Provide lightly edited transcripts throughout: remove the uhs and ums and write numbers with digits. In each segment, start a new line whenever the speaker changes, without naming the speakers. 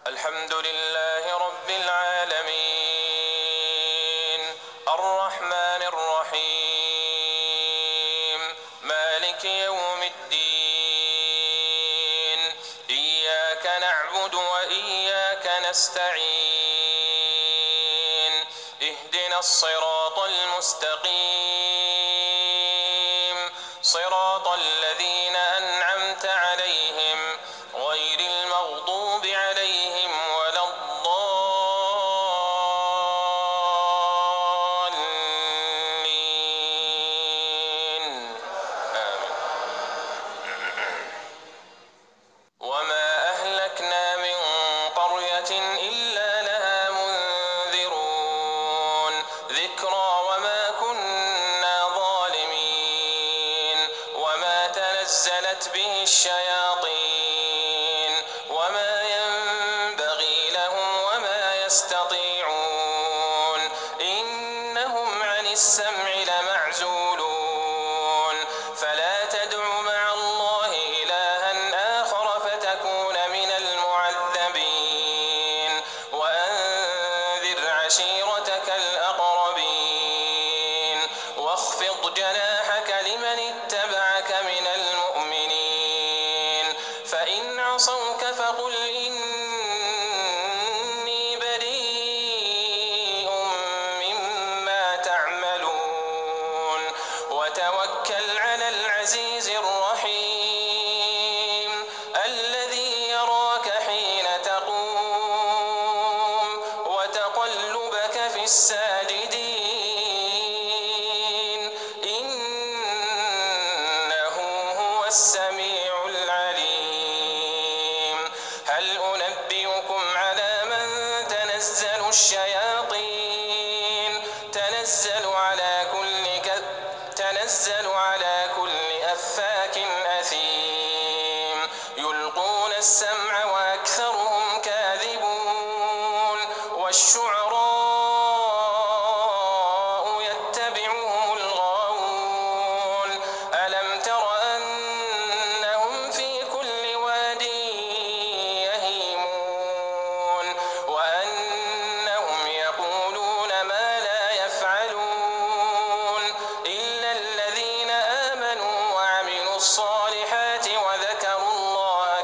الحمد لله رب العالمين الرحمن الرحيم مالك يوم الدين إياك نعبد وإياك نستعين اهدنا الصراط المستقيم صراط الذين أنعمت عليهم غير المغضوب عليهم ولا الضالين آمين. وما أهلكنا من قرية إلا لها منذرون ذكرى وما كنا ظالمين وما تنزلت به الشياطين وما ينبغي لهم وما يستطيعون إنهم عن السمع لمعزولون فلا تدع مع الله إلها آخر فتكون من المعذبين وأنذر عشيرتك الأقربين واخفض جناحك لمن اتبعك من المؤمنين فإن عصوك فقل إني بريء مما تعملون وتوكل على العزيز الرحيم الذي يراك حين تقوم وتقلبك في الساجدين إنه هو السميع العليم هل أنبئكم على من تنزل الشياطين تنزل على كل أفاك أثيم يلقون السمع وأكثرهم كاذبون والشعراء يتبعهم الغاوون ألم تر أنهم في كل واد يهيمون وأنهم يقولون ما لا يفعلون إلا الذين آمنوا وعملوا الصالحات وذكروا الله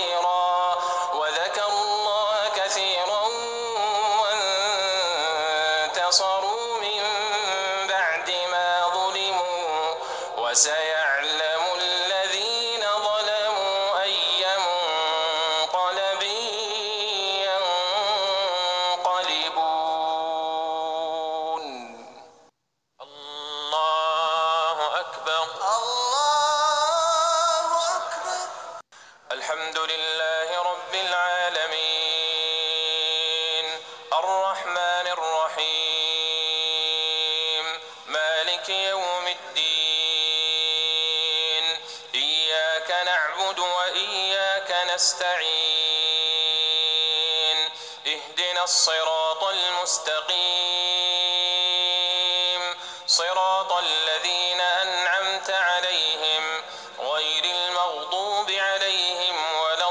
كثيرا وانتصروا من بعد ما ظلموا وسيعلم الذين ظلموا أي منقلب ينقلبون الله أكبر الحمد لله رب العالمين الرحمن الرحيم مالك يوم الدين إياك نعبد وإياك نستعين اهدنا الصراط المستقيم صراط الذين أنعمت عليهم غير المغضوب عليهم ولا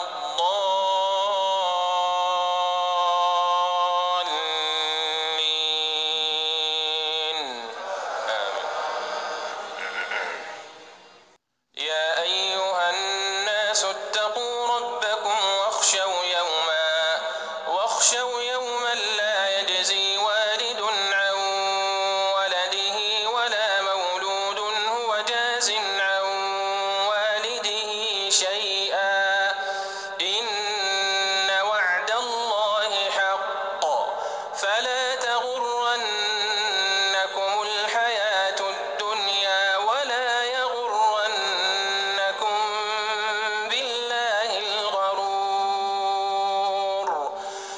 الضالين آمين. يا أيها الناس اتقوا ربكم واخشوا يوما لا يجزي والد عن ولده ولا مولود هو جاز عن والده شيئا إن وعد الله حق فلا تغرنكم الحياة الدنيا ولا يغرنكم بالله الغرور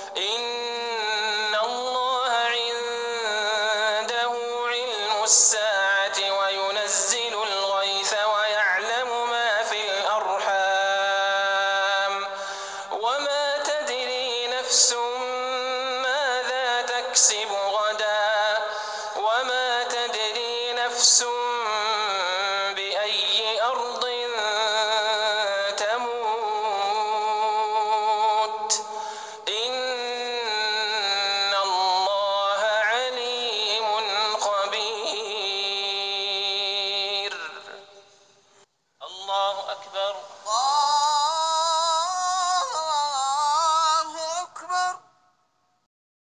إن الله عنده علم الساعة وينزل الغيث ويعلم ما في الأرحام وما تدري نفس ماذا تكسب